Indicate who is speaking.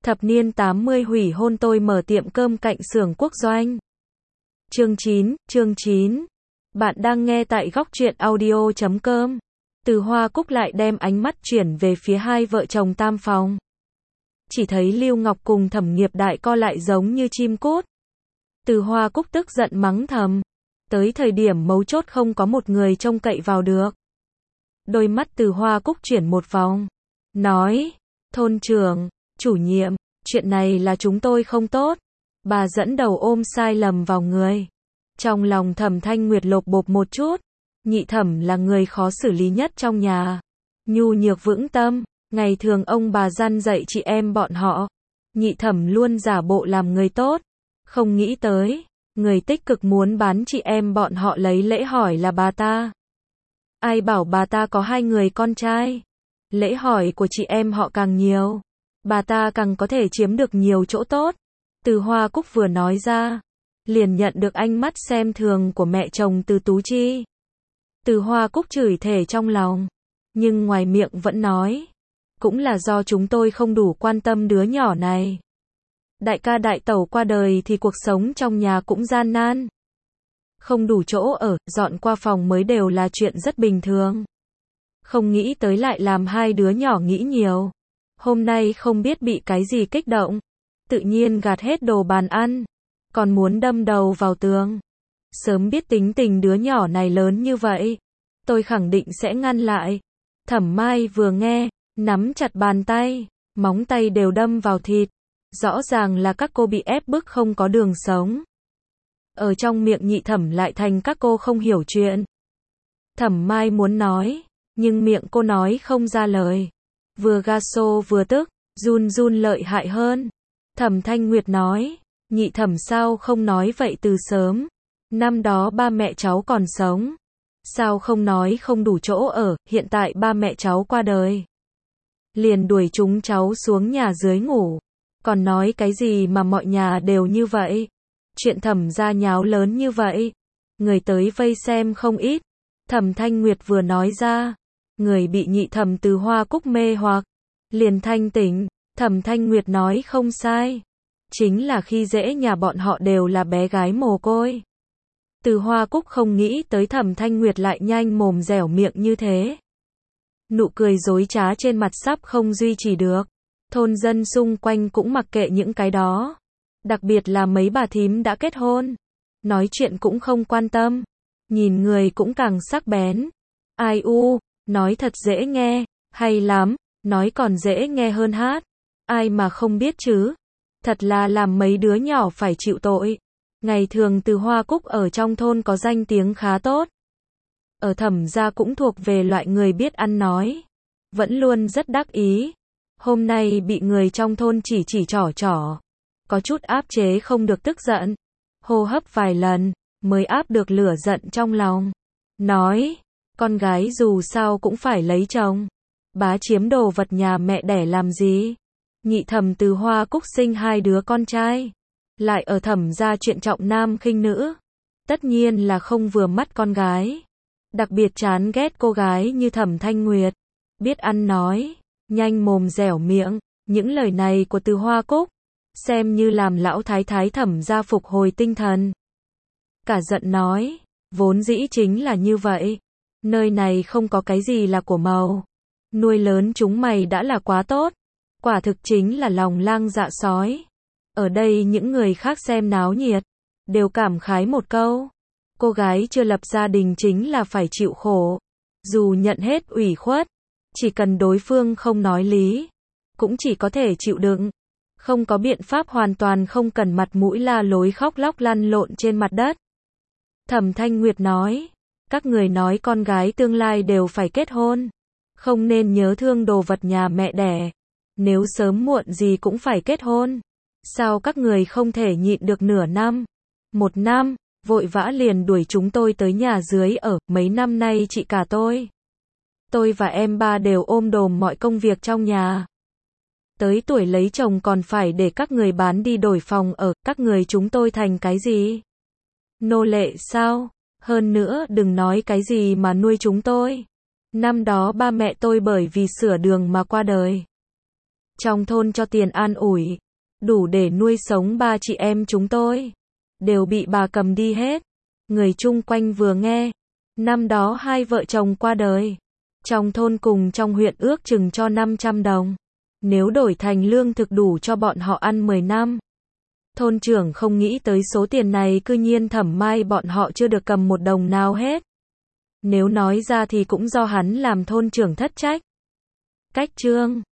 Speaker 1: Thập niên 80 hủy hôn tôi mở tiệm cơm cạnh xưởng quốc doanh. Chương 9. Bạn đang nghe tại góc truyện audio.com. Từ Hoa Cúc lại đem ánh mắt chuyển về phía hai vợ chồng tam phòng. Chỉ thấy Lưu Ngọc cùng Thẩm Nghiệp Đại co lại giống như chim cút. Từ Hoa Cúc tức giận mắng thầm. Tới thời điểm mấu chốt không có một người trông cậy vào được. Đôi mắt Từ Hoa Cúc chuyển một vòng. Nói, thôn trưởng, chủ nhiệm, chuyện này là chúng tôi không tốt. Bà dẫn đầu ôm sai lầm vào người. Trong lòng Thẩm Thanh Nguyệt lột bột một chút. Nhị Thẩm là người khó xử lý nhất trong nhà. Nhu nhược vững tâm, ngày thường ông bà răn dạy chị em bọn họ. Nhị Thẩm luôn giả bộ làm người tốt. Không nghĩ tới, người tích cực muốn bán chị em bọn họ lấy lễ hỏi là bà ta. Ai bảo bà ta có 2 người con trai. Lễ hỏi của chị em họ càng nhiều, bà ta càng có thể chiếm được nhiều chỗ tốt. Từ Hoa Cúc vừa nói ra, liền nhận được ánh mắt xem thường của mẹ chồng Từ Tú Chi. Từ Hoa Cúc chửi thề trong lòng, nhưng ngoài miệng vẫn nói, cũng là do chúng tôi không đủ quan tâm đứa nhỏ này. Đại ca đại tẩu qua đời thì cuộc sống trong nhà cũng gian nan. Không đủ chỗ ở, dọn qua phòng mới đều là chuyện rất bình thường. Không nghĩ tới lại làm 2 đứa nhỏ nghĩ nhiều. Hôm nay không biết bị cái gì kích động. Tự nhiên gạt hết đồ bàn ăn. Còn muốn đâm đầu vào tường. Sớm biết tính tình đứa nhỏ này lớn như vậy. Tôi khẳng định sẽ ngăn lại. Thẩm Mai vừa nghe, nắm chặt bàn tay. Móng tay đều đâm vào thịt. Rõ ràng là các cô bị ép bức không có đường sống. Ở trong miệng Nhị Thẩm lại thành các cô không hiểu chuyện. Thẩm Mai muốn nói, nhưng miệng cô nói không ra lời. Vừa gaso vừa tức, run run lợi hại hơn. Thẩm Thanh Nguyệt nói, Nhị Thẩm sao không nói vậy từ sớm. Năm đó ba mẹ cháu còn sống. Sao không nói không đủ chỗ ở, hiện tại ba mẹ cháu qua đời. Liền đuổi chúng cháu xuống nhà dưới ngủ. Còn nói cái gì mà mọi nhà đều như vậy. Chuyện Thẩm gia nháo lớn như vậy. Người tới vây xem không ít. Thẩm Thanh Nguyệt vừa nói ra. Người bị Nhị Thẩm Từ Hoa Cúc mê hoặc. Liền thanh tỉnh. Thẩm Thanh Nguyệt nói không sai. Chính là khi dễ nhà bọn họ đều là bé gái mồ côi. Từ Hoa Cúc không nghĩ tới Thẩm Thanh Nguyệt lại nhanh mồm dẻo miệng như thế. Nụ cười dối trá trên mặt sắp không duy trì được. Thôn dân xung quanh cũng mặc kệ những cái đó. Đặc biệt là mấy bà thím đã kết hôn. Nói chuyện cũng không quan tâm. Nhìn người cũng càng sắc bén. Ai u, nói thật dễ nghe, hay lắm, nói còn dễ nghe hơn hát. Ai mà không biết chứ. Thật là làm mấy đứa nhỏ phải chịu tội. Ngày thường Từ Hoa Cúc ở trong thôn có danh tiếng khá tốt. Ở Thẩm gia cũng thuộc về loại người biết ăn nói. Vẫn luôn rất đắc ý. Hôm nay bị người trong thôn chỉ trỏ. Có chút áp chế không được tức giận. Hô hấp vài lần, mới áp được lửa giận trong lòng. Nói, con gái dù sao cũng phải lấy chồng. Bá chiếm đồ vật nhà mẹ đẻ làm gì? Nhị Thẩm Từ Hoa Cúc sinh 2 đứa con trai. Lại ở Thẩm gia chuyện trọng nam khinh nữ. Tất nhiên là không vừa mắt con gái. Đặc biệt chán ghét cô gái như Thẩm Thanh Nguyệt. Biết ăn nói, nhanh mồm dẻo miệng. Những lời này của Từ Hoa Cúc xem như làm lão thái thái Thẩm gia phục hồi tinh thần. Cả giận nói, vốn dĩ chính là như vậy. Nơi này không có cái gì là của màu. Nuôi lớn chúng mày đã là quá tốt. Quả thực chính là lòng lang dạ sói. Ở đây những người khác xem náo nhiệt, đều cảm khái một câu. Cô gái chưa lập gia đình chính là phải chịu khổ. Dù nhận hết ủy khuất, chỉ cần đối phương không nói lý, cũng chỉ có thể chịu đựng. Không có biện pháp hoàn toàn không cần mặt mũi la lối khóc lóc lăn lộn trên mặt đất. Thẩm Thanh Nguyệt nói, các người nói con gái tương lai đều phải kết hôn. Không nên nhớ thương đồ vật nhà mẹ đẻ. Nếu sớm muộn gì cũng phải kết hôn. Sao các người không thể nhịn được nửa năm, 1 năm, vội vã liền đuổi chúng tôi tới nhà dưới ở, mấy năm nay chị cả tôi và em ba đều ôm đồm mọi công việc trong nhà. Tới tuổi lấy chồng còn phải để các người bán đi đổi phòng ở, các người chúng tôi thành cái gì? Nô lệ sao? Hơn nữa đừng nói cái gì mà nuôi chúng tôi. Năm đó ba mẹ tôi bởi vì sửa đường mà qua đời. Trong thôn cho tiền an ủi, đủ để nuôi sống ba chị em chúng tôi, đều bị bà cầm đi hết. Người chung quanh vừa nghe, năm đó hai vợ chồng qua đời, trong thôn cùng trong huyện ước chừng cho 500 đồng. Nếu đổi thành lương thực đủ cho bọn họ ăn 10 năm. Thôn trưởng không nghĩ tới số tiền này cư nhiên Thẩm Mai bọn họ chưa được cầm một đồng nào hết. Nếu nói ra thì cũng do hắn làm thôn trưởng thất trách. Cách chương